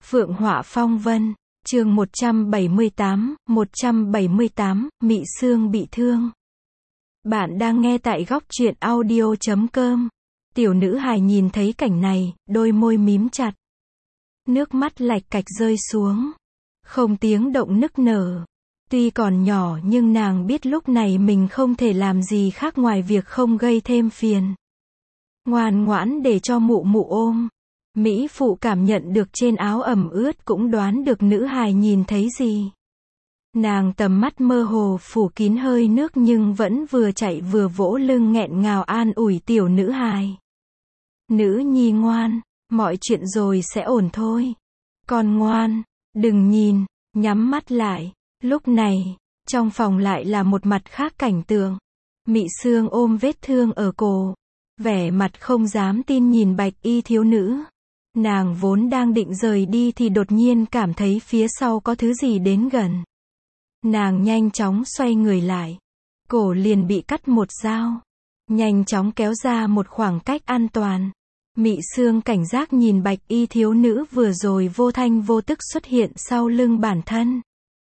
Phượng Họa Phong Vân, chương 178, Mị Sương bị thương. Bạn đang nghe tại góc truyện audio.com. Tiểu nữ hài nhìn thấy cảnh này, đôi môi mím chặt. Nước mắt lạch cạch rơi xuống. Không tiếng động nức nở. Tuy còn nhỏ nhưng nàng biết lúc này mình không thể làm gì khác ngoài việc không gây thêm phiền. Ngoan ngoãn để cho mụ mụ ôm. Mỹ phụ cảm nhận được trên áo ẩm ướt cũng đoán được nữ hài nhìn thấy gì. Nàng tầm mắt mơ hồ phủ kín hơi nước nhưng vẫn vừa chạy vừa vỗ lưng nghẹn ngào an ủi tiểu nữ hài. Nữ nhi ngoan, mọi chuyện rồi sẽ ổn thôi. Con ngoan, đừng nhìn, nhắm mắt lại. Lúc này, trong phòng lại là một mặt khác cảnh tượng. Mị Sương ôm vết thương ở cổ, vẻ mặt không dám tin nhìn bạch y thiếu nữ. Nàng vốn đang định rời đi thì đột nhiên cảm thấy phía sau có thứ gì đến gần. Nàng nhanh chóng xoay người lại. Cổ liền bị cắt một dao. Nhanh chóng kéo ra một khoảng cách an toàn. Mị Sương cảnh giác nhìn bạch y thiếu nữ vừa rồi vô thanh vô tức xuất hiện sau lưng bản thân.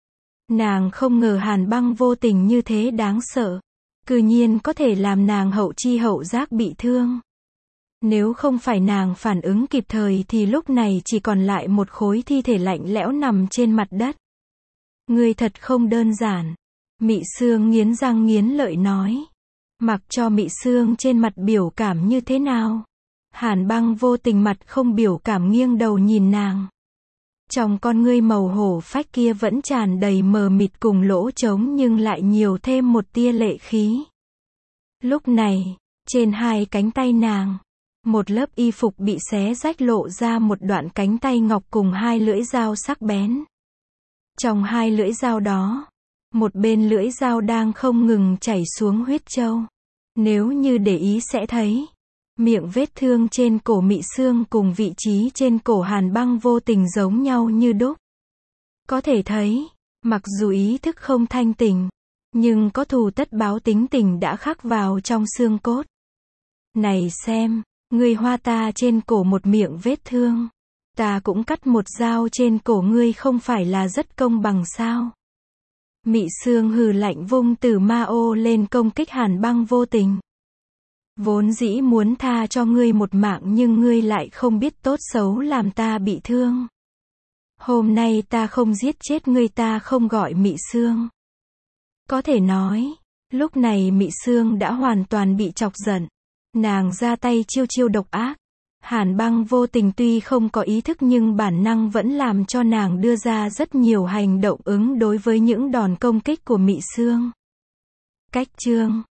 Nàng không ngờ Hàn Băng vô tình như thế đáng sợ. Cư nhiên có thể làm nàng hậu chi hậu giác bị thương. Nếu không phải nàng phản ứng kịp thời thì lúc này chỉ còn lại một khối thi thể lạnh lẽo nằm trên mặt đất. Ngươi thật không đơn giản. Mị Sương nghiến răng nghiến lợi nói. Mặc cho Mị Sương trên mặt biểu cảm như thế nào. Hàn Băng vô tình mặt không biểu cảm nghiêng đầu nhìn nàng. Trong con ngươi màu hổ phách kia vẫn tràn đầy mờ mịt cùng lỗ trống nhưng lại nhiều thêm một tia lệ khí. Lúc này, trên hai cánh tay nàng, một lớp y phục bị xé rách lộ ra một đoạn cánh tay ngọc cùng hai lưỡi dao sắc bén. Trong hai lưỡi dao đó, một bên lưỡi dao đang không ngừng chảy xuống huyết châu. Nếu như để ý sẽ thấy, miệng vết thương trên cổ Mị Sương cùng vị trí trên cổ Hàn Băng vô tình giống nhau như đúc. Có thể thấy, mặc dù ý thức không thanh tỉnh, nhưng có thù tất báo tính tình đã khắc vào trong xương cốt. Này xem, ngươi hoa ta trên cổ một miệng vết thương. Ta cũng cắt một dao trên cổ ngươi không phải là rất công bằng sao? Mị Sương hừ lạnh vung từ ma ô lên công kích Hàn Băng vô tình. Vốn dĩ muốn tha cho ngươi một mạng nhưng ngươi lại không biết tốt xấu làm ta bị thương. Hôm nay ta không giết chết ngươi ta không gọi Mị Sương. Có thể nói, lúc này Mị Sương đã hoàn toàn bị chọc giận. Nàng ra tay chiêu chiêu độc ác. Hàn Băng vô tình tuy không có ý thức nhưng bản năng vẫn làm cho nàng đưa ra rất nhiều hành động ứng đối với những đòn công kích của Mị Sương. Cách chương